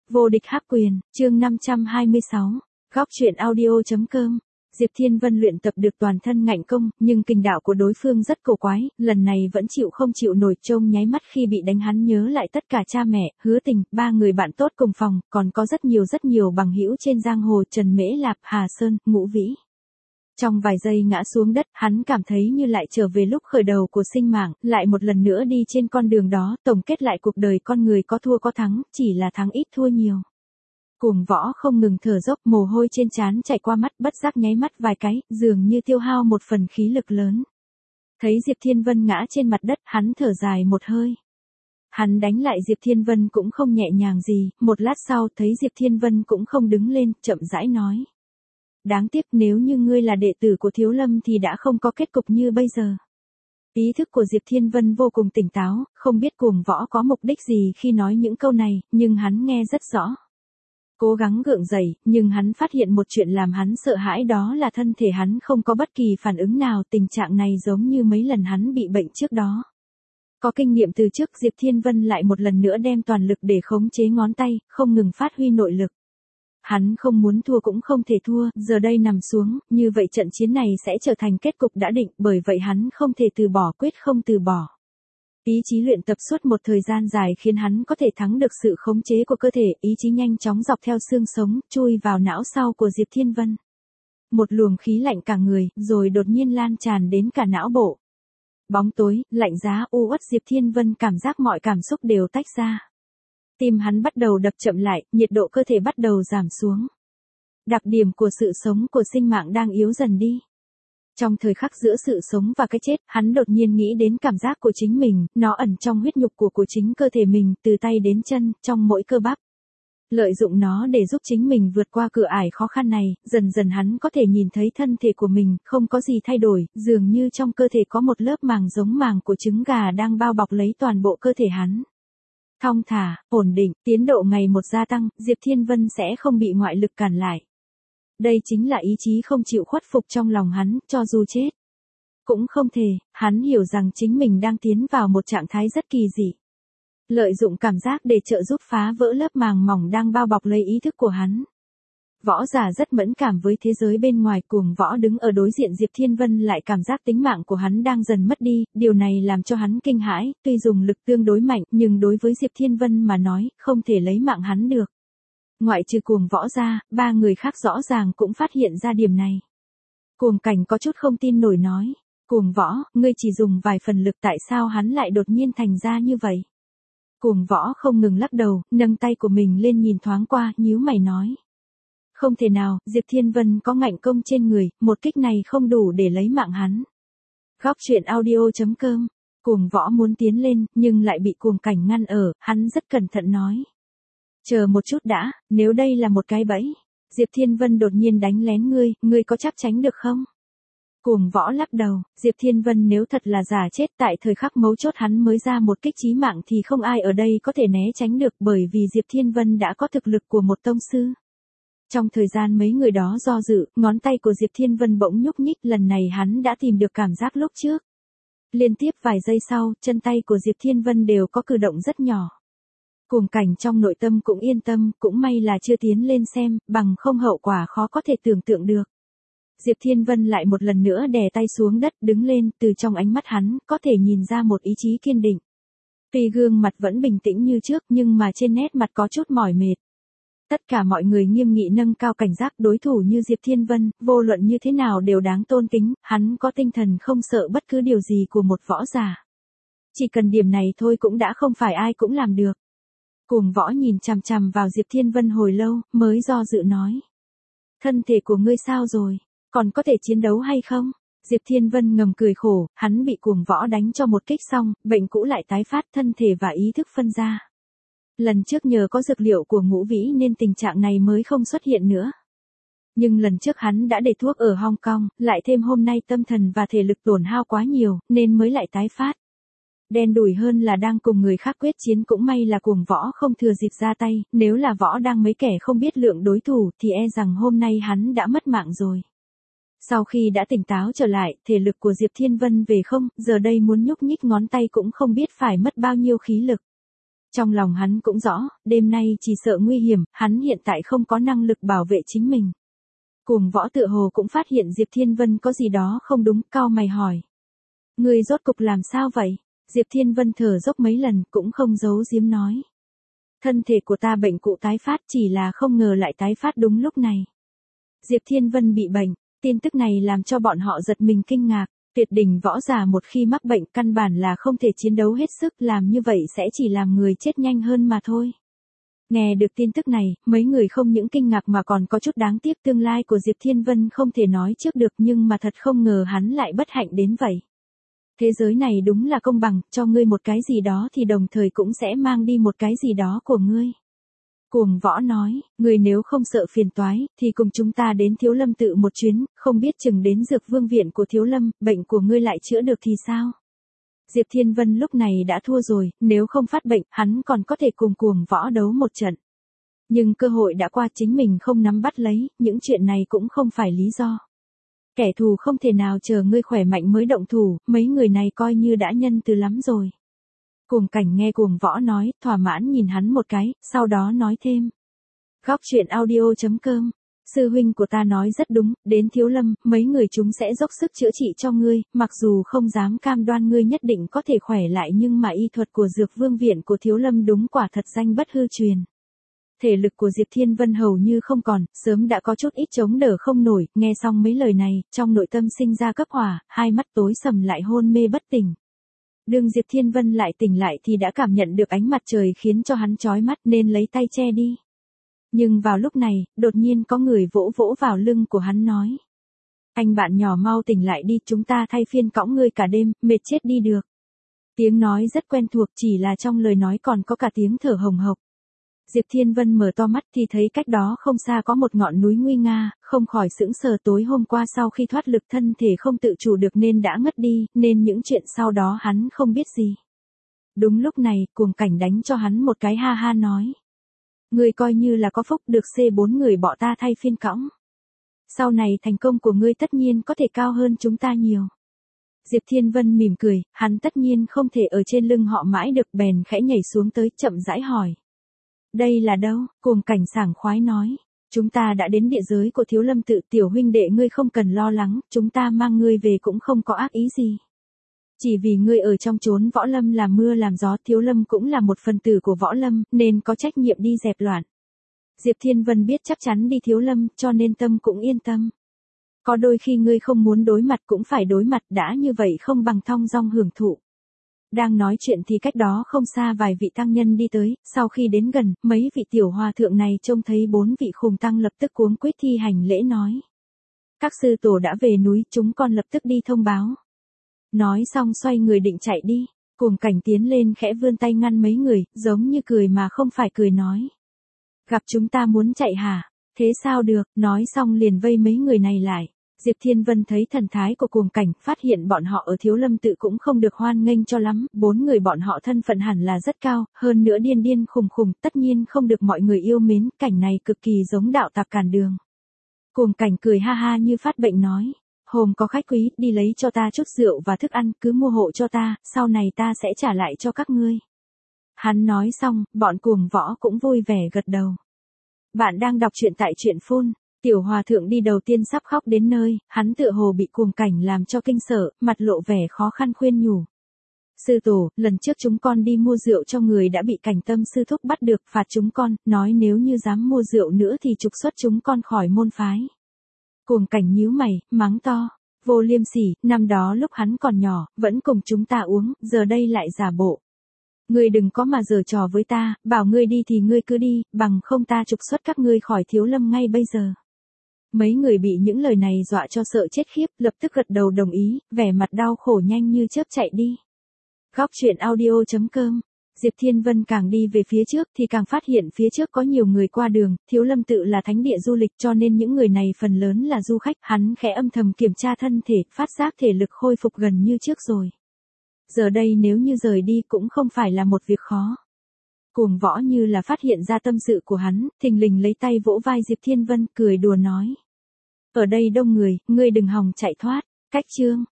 Vô địch hắc quyền, chương 526, góc truyện audio.com. Diệp Thiên Vân luyện tập được toàn thân ngạnh công, nhưng kình đạo của đối phương rất cổ quái, lần này vẫn chịu không chịu nổi, trông nháy mắt khi bị đánh hắn nhớ lại tất cả cha mẹ, Hứa Tình, ba người bạn tốt cùng phòng, còn có rất nhiều bằng hữu trên giang hồ, Trần Mễ Lạp, Hà Sơn, Ngũ Vĩ. Trong vài giây ngã xuống đất, hắn cảm thấy như lại trở về lúc khởi đầu của sinh mạng, lại một lần nữa đi trên con đường đó, tổng kết lại cuộc đời con người có thua có thắng, chỉ là thắng ít thua nhiều. Cuồng Võ không ngừng thở dốc, mồ hôi trên trán chảy qua mắt, bất giác nháy mắt vài cái, dường như tiêu hao một phần khí lực lớn. Thấy Diệp Thiên Vân ngã trên mặt đất, hắn thở dài một hơi. Hắn đánh lại Diệp Thiên Vân cũng không nhẹ nhàng gì, một lát sau thấy Diệp Thiên Vân cũng không đứng lên, chậm rãi nói. Đáng tiếc, nếu như ngươi là đệ tử của Thiếu Lâm thì đã không có kết cục như bây giờ. Ý thức của Diệp Thiên Vân vô cùng tỉnh táo, không biết Cuồng Võ có mục đích gì khi nói những câu này, nhưng hắn nghe rất rõ. Cố gắng gượng dậy, nhưng hắn phát hiện một chuyện làm hắn sợ hãi, đó là thân thể hắn không có bất kỳ phản ứng nào, tình trạng này giống như mấy lần hắn bị bệnh trước đó. Có kinh nghiệm từ trước, Diệp Thiên Vân lại một lần nữa đem toàn lực để khống chế ngón tay, không ngừng phát huy nội lực. Hắn không muốn thua cũng không thể thua, giờ đây nằm xuống, như vậy trận chiến này sẽ trở thành kết cục đã định, bởi vậy hắn không thể từ bỏ, quyết không từ bỏ. Ý chí luyện tập suốt một thời gian dài khiến hắn có thể thắng được sự khống chế của cơ thể, ý chí nhanh chóng dọc theo xương sống, chui vào não sau của Diệp Thiên Vân. Một luồng khí lạnh cả người, rồi đột nhiên lan tràn đến cả não bộ. Bóng tối, lạnh giá, u uất, Diệp Thiên Vân cảm giác mọi cảm xúc đều tách ra. Tim hắn bắt đầu đập chậm lại, nhiệt độ cơ thể bắt đầu giảm xuống. Đặc điểm của sự sống của sinh mạng đang yếu dần đi. Trong thời khắc giữa sự sống và cái chết, hắn đột nhiên nghĩ đến cảm giác của chính mình, nó ẩn trong huyết nhục của chính cơ thể mình, từ tay đến chân, trong mỗi cơ bắp. Lợi dụng nó để giúp chính mình vượt qua cửa ải khó khăn này, dần dần hắn có thể nhìn thấy thân thể của mình, không có gì thay đổi, dường như trong cơ thể có một lớp màng giống màng của trứng gà đang bao bọc lấy toàn bộ cơ thể hắn. Thong thả, ổn định, tiến độ ngày một gia tăng, Diệp Thiên Vân sẽ không bị ngoại lực cản lại. Đây chính là ý chí không chịu khuất phục trong lòng hắn, cho dù chết. Cũng không thể, hắn hiểu rằng chính mình đang tiến vào một trạng thái rất kỳ dị. Lợi dụng cảm giác để trợ giúp phá vỡ lớp màng mỏng đang bao bọc lấy ý thức của hắn. Võ giả rất mẫn cảm với thế giới bên ngoài, Cuồng Võ đứng ở đối diện Diệp Thiên Vân lại cảm giác tính mạng của hắn đang dần mất đi, điều này làm cho hắn kinh hãi, tuy dùng lực tương đối mạnh, nhưng đối với Diệp Thiên Vân mà nói, không thể lấy mạng hắn được. Ngoại trừ Cuồng Võ ra, ba người khác rõ ràng cũng phát hiện ra điểm này. Cuồng Cảnh có chút không tin nổi nói, Cuồng Võ, ngươi chỉ dùng vài phần lực, tại sao hắn lại đột nhiên thành ra như vậy? Cuồng Võ không ngừng lắc đầu, nâng tay của mình lên nhìn thoáng qua, nhíu mày nói. Không thể nào, Diệp Thiên Vân có ngạnh công trên người, một kích này không đủ để lấy mạng hắn. Góc truyện audio.com. Cuồng Võ muốn tiến lên, nhưng lại bị Cuồng Cảnh ngăn ở, hắn rất cẩn thận nói. Chờ một chút đã, nếu đây là một cái bẫy, Diệp Thiên Vân đột nhiên đánh lén ngươi có chắc tránh được không? Cuồng Võ lắc đầu, Diệp Thiên Vân nếu thật là giả chết tại thời khắc mấu chốt hắn mới ra một kích chí mạng thì không ai ở đây có thể né tránh được, bởi vì Diệp Thiên Vân đã có thực lực của một tông sư. Trong thời gian mấy người đó do dự, ngón tay của Diệp Thiên Vân bỗng nhúc nhích, lần này hắn đã tìm được cảm giác lúc trước. Liên tiếp vài giây sau, chân tay của Diệp Thiên Vân đều có cử động rất nhỏ. Cuồng Cảnh trong nội tâm cũng yên tâm, cũng may là chưa tiến lên xem, bằng không hậu quả khó có thể tưởng tượng được. Diệp Thiên Vân lại một lần nữa đè tay xuống đất, đứng lên, từ trong ánh mắt hắn, có thể nhìn ra một ý chí kiên định. Tuy gương mặt vẫn bình tĩnh như trước, nhưng mà trên nét mặt có chút mỏi mệt. Tất cả mọi người nghiêm nghị nâng cao cảnh giác, đối thủ như Diệp Thiên Vân, vô luận như thế nào đều đáng tôn kính, hắn có tinh thần không sợ bất cứ điều gì của một võ giả. Chỉ cần điểm này thôi cũng đã không phải ai cũng làm được. Cuồng Võ nhìn chằm chằm vào Diệp Thiên Vân hồi lâu, mới do dự nói. Thân thể của ngươi sao rồi, còn có thể chiến đấu hay không? Diệp Thiên Vân ngầm cười khổ, hắn bị Cuồng Võ đánh cho một kích xong, bệnh cũ lại tái phát, thân thể và ý thức phân ra. Lần trước nhờ có dược liệu của Ngũ Vĩ nên tình trạng này mới không xuất hiện nữa. Nhưng lần trước hắn đã để thuốc ở Hong Kong, lại thêm hôm nay tâm thần và thể lực tổn hao quá nhiều, nên mới lại tái phát. Đen đủi hơn là đang cùng người khác quyết chiến, cũng may là Cuồng Võ không thừa dịp ra tay, nếu là Võ đang mấy kẻ không biết lượng đối thủ thì e rằng hôm nay hắn đã mất mạng rồi. Sau khi đã tỉnh táo trở lại, thể lực của Diệp Thiên Vân về không, giờ đây muốn nhúc nhích ngón tay cũng không biết phải mất bao nhiêu khí lực. Trong lòng hắn cũng rõ, đêm nay chỉ sợ nguy hiểm, hắn hiện tại không có năng lực bảo vệ chính mình. Cuồng Võ tựa hồ cũng phát hiện Diệp Thiên Vân có gì đó không đúng, cau mày hỏi. Ngươi rốt cục làm sao vậy? Diệp Thiên Vân thở dốc mấy lần cũng không giấu giếm nói. Thân thể của ta bệnh cũ tái phát, chỉ là không ngờ lại tái phát đúng lúc này. Diệp Thiên Vân bị bệnh, tin tức này làm cho bọn họ giật mình kinh ngạc. Tuyệt đỉnh võ giả một khi mắc bệnh căn bản là không thể chiến đấu hết sức, làm như vậy sẽ chỉ làm người chết nhanh hơn mà thôi. Nghe được tin tức này, mấy người không những kinh ngạc mà còn có chút đáng tiếc, tương lai của Diệp Thiên Vân không thể nói trước được, nhưng mà thật không ngờ hắn lại bất hạnh đến vậy. Thế giới này đúng là công bằng, cho ngươi một cái gì đó thì đồng thời cũng sẽ mang đi một cái gì đó của ngươi. Cuồng Võ nói, ngươi nếu không sợ phiền toái, thì cùng chúng ta đến Thiếu Lâm tự một chuyến, không biết chừng đến Dược Vương viện của Thiếu Lâm, bệnh của ngươi lại chữa được thì sao? Diệp Thiên Vân lúc này đã thua rồi, nếu không phát bệnh, hắn còn có thể cùng Cuồng Võ đấu một trận. Nhưng cơ hội đã qua, chính mình không nắm bắt lấy, những chuyện này cũng không phải lý do. Kẻ thù không thể nào chờ ngươi khỏe mạnh mới động thủ, mấy người này coi như đã nhân từ lắm rồi. Cuồng Cảnh nghe Cuồng Võ nói, thỏa mãn nhìn hắn một cái, sau đó nói thêm. Góc truyện audio.com, sư huynh của ta nói rất đúng, đến Thiếu Lâm, mấy người chúng sẽ dốc sức chữa trị cho ngươi, mặc dù không dám cam đoan ngươi nhất định có thể khỏe lại, nhưng mà y thuật của Dược Vương viện của Thiếu Lâm đúng quả thật danh bất hư truyền. Thể lực của Diệp Thiên Vân hầu như không còn, sớm đã có chút ít chống đỡ không nổi, nghe xong mấy lời này, trong nội tâm sinh ra cấp hỏa, hai mắt tối sầm lại hôn mê bất tỉnh. Đương Diệp Thiên Vân lại tỉnh lại thì đã cảm nhận được ánh mặt trời khiến cho hắn chói mắt nên lấy tay che đi. Nhưng vào lúc này, đột nhiên có người vỗ vỗ vào lưng của hắn nói. Anh bạn nhỏ mau tỉnh lại đi, chúng ta thay phiên cõng ngươi cả đêm, mệt chết đi được. Tiếng nói rất quen thuộc, chỉ là trong lời nói còn có cả tiếng thở hồng hộc. Diệp Thiên Vân mở to mắt thì thấy cách đó không xa có một ngọn núi nguy nga, không khỏi sững sờ, tối hôm qua sau khi thoát lực thân thể không tự chủ được nên đã ngất đi, nên những chuyện sau đó hắn không biết gì. Đúng lúc này, Cuồng Cảnh đánh cho hắn một cái ha ha nói. Ngươi coi như là có phúc, được C4 người bỏ ta thay phiên cõng. Sau này thành công của ngươi tất nhiên có thể cao hơn chúng ta nhiều. Diệp Thiên Vân mỉm cười, hắn tất nhiên không thể ở trên lưng họ mãi được, bèn khẽ nhảy xuống tới, chậm rãi hỏi. Đây là đâu? Cuồng Cảnh sảng khoái nói. Chúng ta đã đến địa giới của Thiếu Lâm tự, tiểu huynh đệ ngươi không cần lo lắng, chúng ta mang ngươi về cũng không có ác ý gì. Chỉ vì ngươi ở trong chốn võ lâm làm mưa làm gió, Thiếu Lâm cũng là một phần tử của võ lâm, nên có trách nhiệm đi dẹp loạn. Diệp Thiên Vân biết chắc chắn đi Thiếu Lâm, cho nên tâm cũng yên tâm. Có đôi khi ngươi không muốn đối mặt cũng phải đối mặt, đã như vậy không bằng thong dong hưởng thụ. Đang nói chuyện thì cách đó không xa vài vị tăng nhân đi tới, sau khi đến gần, mấy vị tiểu hòa thượng này trông thấy 4 vị khùng tăng lập tức cuống quýt thi hành lễ nói. Các sư tổ đã về núi, chúng con lập tức đi thông báo. Nói xong xoay người định chạy đi, Cuồng Cảnh tiến lên khẽ vươn tay ngăn mấy người, giống như cười mà không phải cười nói. Gặp chúng ta muốn chạy hả? Thế sao được, nói xong liền vây mấy người này lại. Diệp Thiên Vân thấy thần thái của Cuồng Cảnh, phát hiện bọn họ ở Thiếu Lâm tự cũng không được hoan nghênh cho lắm, 4 người bọn họ thân phận hẳn là rất cao, hơn nữa điên điên khùng khùng, tất nhiên không được mọi người yêu mến, cảnh này cực kỳ giống đạo tặc cản đường. Cuồng Cảnh cười ha ha như phát bệnh nói, hôm có khách quý, đi lấy cho ta chút rượu và thức ăn, cứ mua hộ cho ta, sau này ta sẽ trả lại cho các ngươi. Hắn nói xong, bọn Cuồng Võ cũng vui vẻ gật đầu. Bạn đang đọc truyện tại truyện Phun. Tiểu hòa thượng đi đầu tiên sắp khóc đến nơi, hắn tựa hồ bị Cuồng Cảnh làm cho kinh sợ, mặt lộ vẻ khó khăn khuyên nhủ. Sư tổ, lần trước chúng con đi mua rượu cho người đã bị Cảnh Tâm sư thúc bắt được, phạt chúng con, nói nếu như dám mua rượu nữa thì trục xuất chúng con khỏi môn phái. Cuồng Cảnh nhíu mày, mắng to, vô liêm sỉ, năm đó lúc hắn còn nhỏ, vẫn cùng chúng ta uống, giờ đây lại giả bộ. Ngươi đừng có mà giở trò với ta, bảo ngươi đi thì ngươi cứ đi, bằng không ta trục xuất các ngươi khỏi Thiếu Lâm ngay bây giờ. Mấy người bị những lời này dọa cho sợ chết khiếp, lập tức gật đầu đồng ý, vẻ mặt đau khổ nhanh như chớp chạy đi. Góc truyện audio.com, Diệp Thiên Vân càng đi về phía trước thì càng phát hiện phía trước có nhiều người qua đường, Thiếu Lâm tự là thánh địa du lịch cho nên những người này phần lớn là du khách, hắn khẽ âm thầm kiểm tra thân thể, phát giác thể lực khôi phục gần như trước rồi. Giờ đây nếu như rời đi cũng không phải là một việc khó. Cuồng Võ như là phát hiện ra tâm sự của hắn, thình lình lấy tay vỗ vai Diệp Thiên Vân, cười đùa nói. Ở đây đông người, ngươi đừng hòng chạy thoát, cách chương.